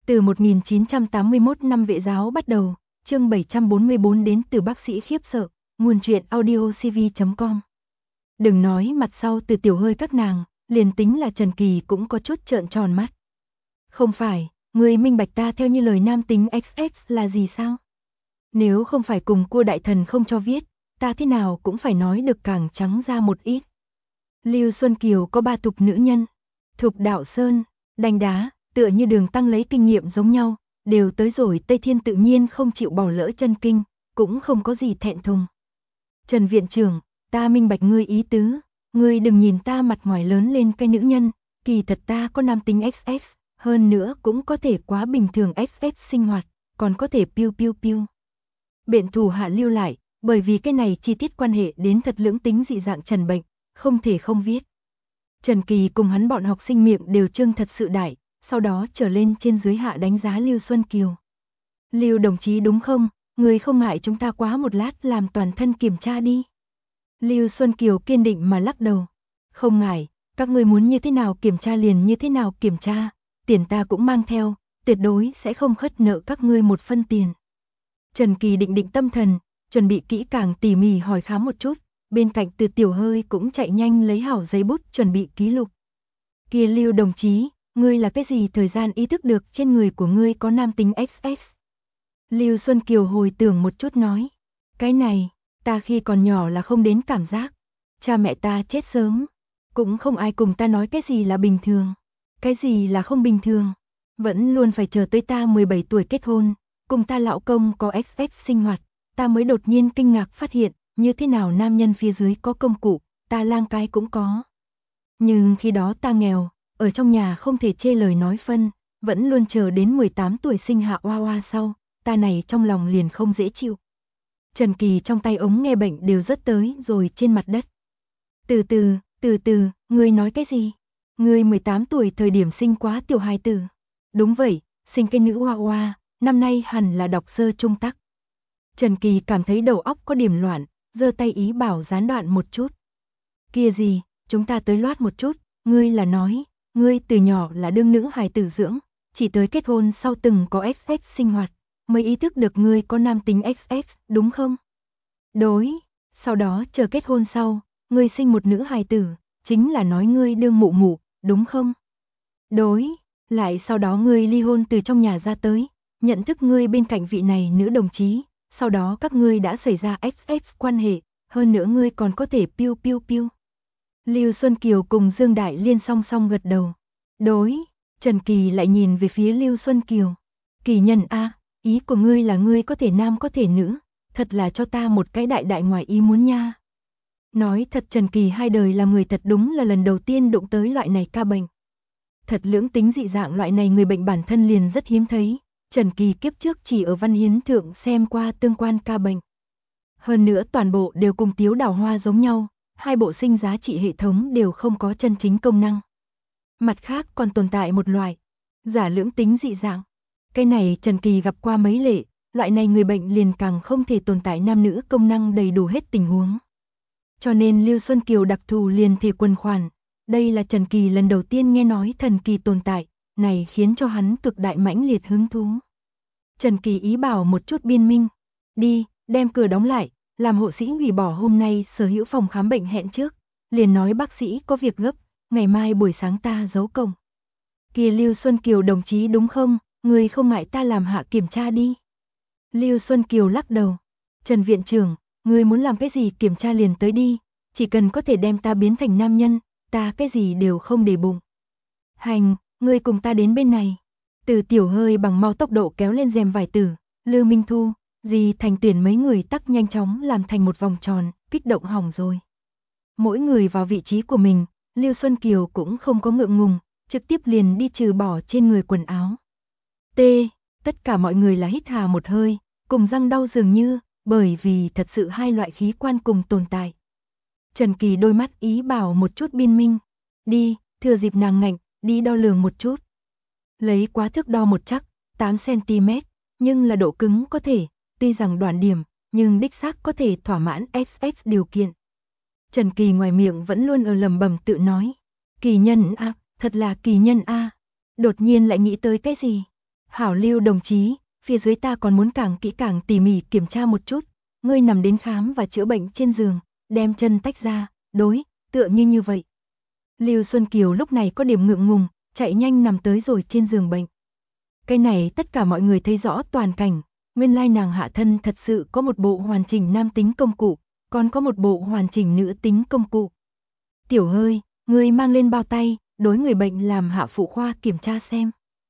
Từ 1981 năm vệ giáo bắt đầu, chương 744 đến từ bác sĩ khiếp sợ, nguồn truyện audiocv.com. Đừng nói mặt sau Từ Tiểu Hơi các nàng, liền tính là Trần Kỳ cũng có chút trợn tròn mắt. Không phải, ngươi minh bạch ta theo như lời nam tính XX là gì sao? Nếu không phải cùng cua đại thần không cho viết, ta thế nào cũng phải nói được càng trắng ra một ít. Lưu Xuân Kiều có 3 thục nữ nhân, Thục Đạo Sơn, Đanh Đá, tựa như Đường Tăng lấy kinh nghiệm giống nhau, đều tới rồi Tây Thiên tự nhiên không chịu bỏ lỡ chân kinh, cũng không có gì thẹn thùng. Trần viện trưởng, ta minh bạch ngươi ý tứ, ngươi đừng nhìn ta mặt ngoài lớn lên cái nữ nhân, kỳ thật ta có nam tính XX, hơn nữa cũng có thể quá bình thường XX sinh hoạt, còn có thể piu piu piu. Biện thủ hạ lưu lại, bởi vì cái này chi tiết quan hệ đến thật lưỡng tính dị dạng Trần bệnh, không thể không viết. Trần Kỳ cùng hắn bọn học sinh miệng đều trương thật sự đại, sau đó trở lên trên dưới hạ đánh giá Lưu Xuân Kiều. Lưu đồng chí đúng không, người không ngại chúng ta quá một lát làm toàn thân kiểm tra đi. Lưu Xuân Kiều kiên định mà lắc đầu. Không ngại, các ngươi muốn như thế nào kiểm tra liền như thế nào kiểm tra, tiền ta cũng mang theo, tuyệt đối sẽ không khất nợ các ngươi một phân tiền. Trần Kỳ định định tâm thần, chuẩn bị kỹ càng tỉ mỉ hỏi khám một chút, bên cạnh Từ Tiểu Hơi cũng chạy nhanh lấy hảo giấy bút chuẩn bị ký lục. Kia Lưu đồng chí, ngươi là cái gì thời gian ý thức được trên người của ngươi có nam tính XX? Lưu Xuân Kiều hồi tưởng một chút nói, cái này, ta khi còn nhỏ là không đến cảm giác, cha mẹ ta chết sớm, cũng không ai cùng ta nói cái gì là bình thường, cái gì là không bình thường, vẫn luôn phải chờ tới ta 17 tuổi kết hôn, cùng ta lão công có XX sinh hoạt, ta mới đột nhiên kinh ngạc phát hiện, như thế nào nam nhân phía dưới có công cụ, ta lang cái cũng có. Nhưng khi đó ta nghèo, ở trong nhà không thể chê lời nói phân, vẫn luôn chờ đến 18 tuổi sinh hạ oa oa sau, ta này trong lòng liền không dễ chịu. Trần Kỳ trong tay ống nghe bệnh đều rớt tới rồi trên mặt đất. Từ từ, ngươi nói cái gì? Ngươi 18 tuổi thời điểm sinh quá tiểu hài tử. Đúng vậy, sinh cái nữ oa oa, năm nay hẳn là đọc sơ trung tắc. Trần Kỳ cảm thấy đầu óc có điểm loạn, giơ tay ý bảo gián đoạn một chút. Kia gì, chúng ta tới loát một chút, ngươi là nói, ngươi từ nhỏ là đương nữ hài tử dưỡng, chỉ tới kết hôn sau từng có XX sinh hoạt, mới ý thức được ngươi có nam tính XX, đúng không? Đối, sau đó chờ kết hôn sau, ngươi sinh một nữ hài tử, chính là nói ngươi đương mụ mụ, đúng không? Đối, lại sau đó ngươi ly hôn từ trong nhà ra tới, nhận thức ngươi bên cạnh vị này nữ đồng chí, sau đó các ngươi đã xảy ra XX quan hệ, hơn nữa ngươi còn có thể piu piu piu. Lưu Xuân Kiều cùng Dương Đại Liên song song gật đầu. Đối, Trần Kỳ lại nhìn về phía Lưu Xuân Kiều. Kỳ nhân a, ý của ngươi là ngươi có thể nam có thể nữ, thật là cho ta một cái đại đại ngoài ý muốn nha. Nói thật Trần Kỳ hai đời làm người thật đúng là lần đầu tiên đụng tới loại này ca bệnh. Thật lưỡng tính dị dạng loại này người bệnh bản thân liền rất hiếm thấy, Trần Kỳ kiếp trước chỉ ở văn hiến thượng xem qua tương quan ca bệnh. Hơn nữa toàn bộ đều cùng Tiếu Đào Hoa giống nhau, hai bộ sinh giá trị hệ thống đều không có chân chính công năng. Mặt khác còn tồn tại một loại giả lưỡng tính dị dạng. Cái này Trần Kỳ gặp qua mấy lệ, loại này người bệnh liền càng không thể tồn tại nam nữ công năng đầy đủ hết tình huống. Cho nên Lưu Xuân Kiều đặc thù liền thể quần khoản, đây là Trần Kỳ lần đầu tiên nghe nói thần kỳ tồn tại, này khiến cho hắn cực đại mãnh liệt hứng thú. Trần Kỳ ý bảo một chút biên minh, đi, đem cửa đóng lại, làm hộ sĩ hủy bỏ hôm nay sở hữu phòng khám bệnh hẹn trước, liền nói bác sĩ có việc gấp, ngày mai buổi sáng ta giấu công. Kìa Lưu Xuân Kiều đồng chí đúng không, người không ngại ta làm hạ kiểm tra đi. Lưu Xuân Kiều lắc đầu, Trần viện trưởng, người muốn làm cái gì kiểm tra liền tới đi, chỉ cần có thể đem ta biến thành nam nhân, ta cái gì đều không để bụng. Hành, ngươi cùng ta đến bên này. Từ Tiểu Hơi bằng mau tốc độ kéo lên rèm vải tử, Lưu Minh Thu, Di Thành Tuyển mấy người tắc nhanh chóng làm thành một vòng tròn, kích động hỏng rồi. Mỗi người vào vị trí của mình, Lưu Xuân Kiều cũng không có ngượng ngùng, trực tiếp liền đi trừ bỏ trên người quần áo. Tất cả mọi người là hít hà một hơi, cùng răng đau dường như, bởi vì thật sự hai loại khí quan cùng tồn tại. Trần Kỳ đôi mắt ý bảo một chút biên minh, đi, thừa dịp nàng ngạnh, đi đo lường một chút. Lấy quá thước đo một chắc, 8cm, nhưng là độ cứng có thể, tuy rằng đoạn điểm, nhưng đích xác có thể thỏa mãn XX điều kiện. Trần Kỳ ngoài miệng vẫn luôn ở lẩm bẩm tự nói, kỳ nhân a, thật là kỳ nhân a. Đột nhiên lại nghĩ tới cái gì? Hảo Lưu đồng chí, phía dưới ta còn muốn càng kỹ càng tỉ mỉ kiểm tra một chút. Ngươi nằm đến khám và chữa bệnh trên giường, đem chân tách ra, đối, tựa như vậy. Lưu Xuân Kiều lúc này có điểm ngượng ngùng, chạy nhanh nằm tới rồi trên giường bệnh. Cái này tất cả mọi người thấy rõ toàn cảnh, nguyên lai nàng hạ thân thật sự có một bộ hoàn chỉnh nam tính công cụ, còn có một bộ hoàn chỉnh nữ tính công cụ. Tiểu Hơi, ngươi mang lên bao tay, đối người bệnh làm hạ phụ khoa kiểm tra xem.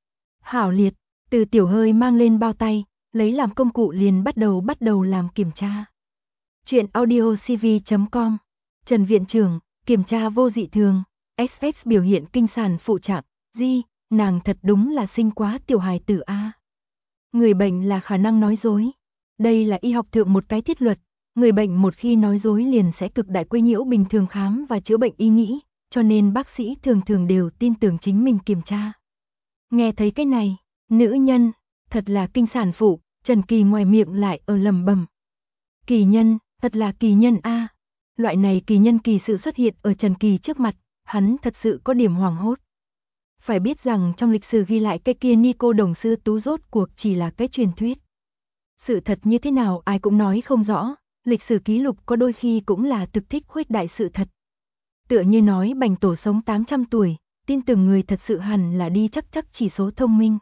Hảo Liệt, từ Tiểu Hơi mang lên bao tay, lấy làm công cụ liền bắt đầu làm kiểm tra. Chuyện audiocv.com. Trần Viện Trưởng, kiểm tra vô dị thường, XX biểu hiện kinh sản phụ trạng, nàng thật đúng là sinh quá tiểu hài tử a. Người bệnh là khả năng nói dối. Đây là y học thượng một cái thiết luật, người bệnh một khi nói dối liền sẽ cực đại quấy nhiễu bình thường khám và chữa bệnh ý nghĩ, cho nên bác sĩ thường đều tin tưởng chính mình kiểm tra. Nghe thấy cái này, nữ nhân, thật là kinh sản phụ, Trần Kỳ ngoài miệng lại lẩm bẩm. Kỳ nhân, thật là kỳ nhân a. Loại này kỳ nhân kỳ sự xuất hiện ở Trần Kỳ trước mặt, hắn thật sự có điểm hoảng hốt. Phải biết rằng trong lịch sử ghi lại cái kia Nico đồng sư tú rốt cuộc chỉ là cái truyền thuyết. Sự thật như thế nào ai cũng nói không rõ, lịch sử ký lục có đôi khi cũng là thực thích khuếch đại sự thật. Tựa như nói Bành Tổ sống 800 tuổi, tin tưởng người thật sự hẳn là đi chắc chỉ số thông minh.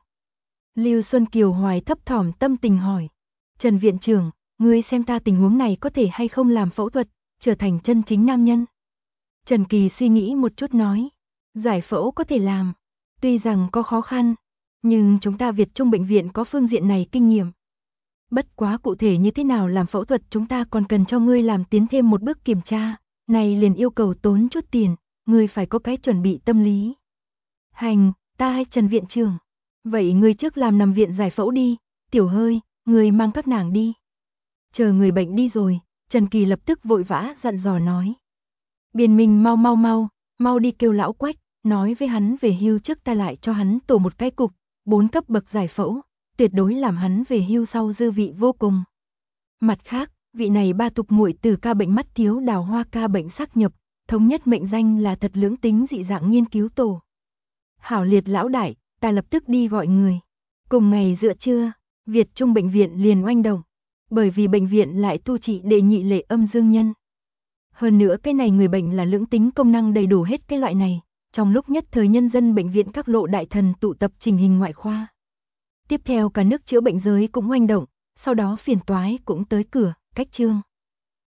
Lưu Xuân Kiều hoài thấp thỏm tâm tình hỏi. Trần Viện Trưởng, ngươi xem ta tình huống này có thể hay không làm phẫu thuật, trở thành chân chính nam nhân. Trần Kỳ suy nghĩ một chút nói. Giải phẫu có thể làm, tuy rằng có khó khăn, nhưng chúng ta Việt Trung bệnh viện có phương diện này kinh nghiệm. Bất quá cụ thể như thế nào làm phẫu thuật chúng ta còn cần cho ngươi làm tiến thêm một bước kiểm tra, này liền yêu cầu tốn chút tiền, ngươi phải có cái chuẩn bị tâm lý. Hành, ta hay Trần Viện Trưởng. Vậy ngươi trước làm nằm viện giải phẫu đi, Tiểu Hơi, ngươi mang các nàng đi. Chờ người bệnh đi rồi, Trần Kỳ lập tức vội vã dặn dò nói. Biên Minh mau đi kêu lão Quách, nói với hắn về hưu trước ta lại cho hắn tổ một cái cục, 4 cấp bậc giải phẫu, tuyệt đối làm hắn về hưu sau dư vị vô cùng. Mặt khác, vị này ba tục muội từ ca bệnh mắt thiếu đào hoa ca bệnh sắc nhập, thống nhất mệnh danh là thật lưỡng tính dị dạng nghiên cứu tổ. Hảo Liệt lão đại, ta lập tức đi gọi người. Cùng ngày giữa trưa, Việt Trung bệnh viện liền oanh động, bởi vì bệnh viện lại thu trị đệ nhị lệ âm dương nhân. Hơn nữa cái này người bệnh là lưỡng tính công năng đầy đủ hết cái loại này, trong lúc nhất thời nhân dân bệnh viện các lộ đại thần tụ tập trình hình ngoại khoa. Tiếp theo cả nước chữa bệnh giới cũng oanh động, sau đó phiền toái cũng tới cửa, cách trương.